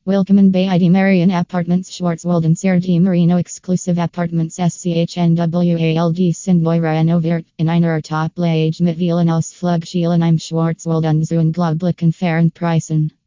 Willkommen bei die Marian Apartments Schwarzwalden Sergi Marino Exclusive Apartments SCHNWALD sind neu renoviert in einer Top-Lage mit vielen Ausflugszielen im Schwarzwald und zu unglaublichen fairen Preisen.